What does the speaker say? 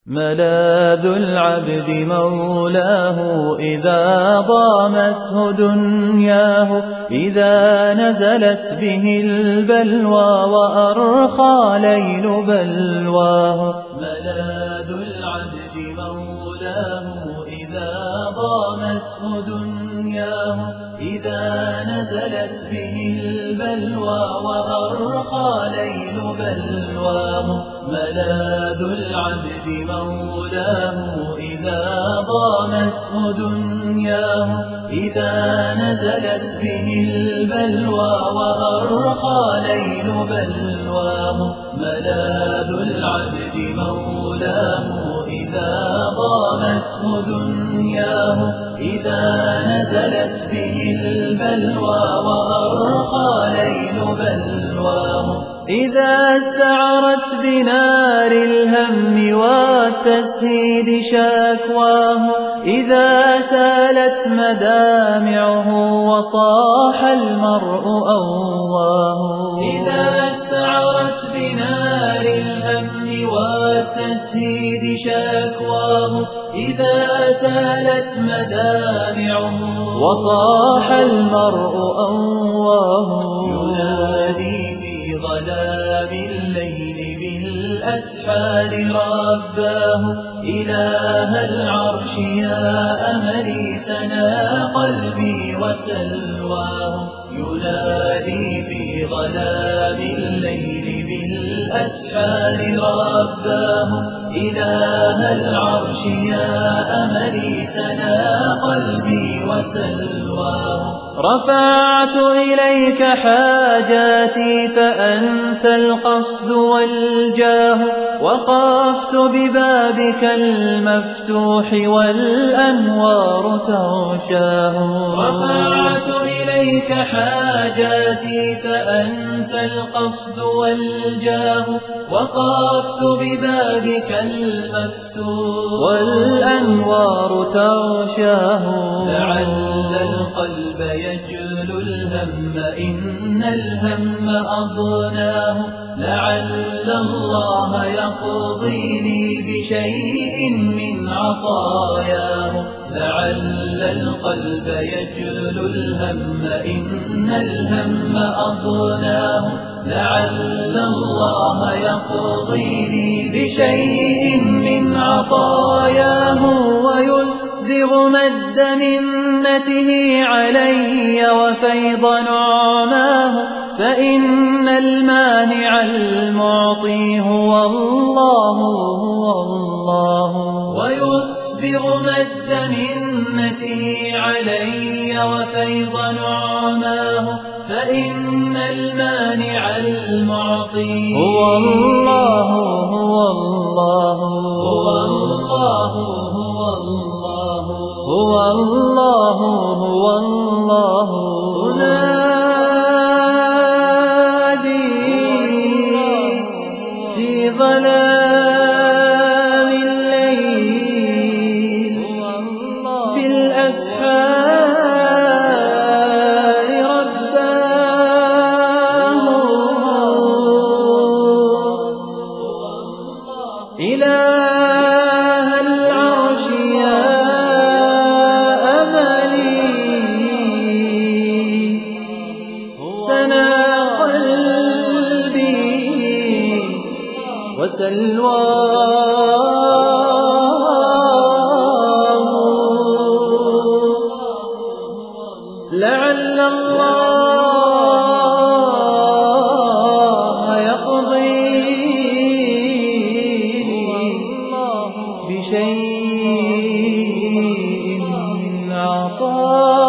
ملاذ العبد مولاه إذا ضامته دنياه، إذا نزلت به البلوى وأرخى ليل بلواه. ملاذ العبد مولاه إذا ضامته دنياه، إذا نزلت به البلوى وأرخى ليل بلواه. ملاذ العبد مولاه إذا ضامته دنياه، إذا نزلت به البلوى وأرخى ليل بلواه. ملاذ العبد مولاه إذا ضامته دنياه، إذا نزلت به البلوى وأرخى ليل بلواه. إذا استعرت بنار الهم والتسهيد شكواه، إذا سالت مدامعه وصاح المرء أواه. إذا استعرت بنار الهم والتسهيد شكواه، إذا سالت مدامعه وصاح المرء أواه. ينادي في ظلام الليل بالأسحار رباه، إله العرش يا أملي سنا قلبي وسلواه. ينادي في ظلام الليل بالأسحار رباه، إله العرش يا أملي سنا قلبي وسلواه. رفعت إليك حاجاتي فأنت القصد والجاه، وقفت ببابك المفتوح والأنوار تغشاه. رفعت إليك حاجاتي فأنت القصد والجاه، وقفت ببابك المفتوح والأنوار تغشاه. لعل القلب يجل الهم إن الهم أضناه، لعل الله يقضي لي بشيء من عطاياه. لعل القلب يجل الهم إن الهم أضناه، لعل الله يقضي لي بشيء من عطاياه. ويسبغ مد منته علي وفيض نعماه، فإن المانع المعطي هو الله هو الله. ويسبغ مد منته علي وفيض نعماه، فإن المانع المعطي هو الله هو الله هو الله هو الله هو الله هو الله. أنادي في ظلام الليل بالأسحار رباه، إله العرش يا أملي سنا قلبي وسلواه. لعل الله يقضي بشيء عطاه.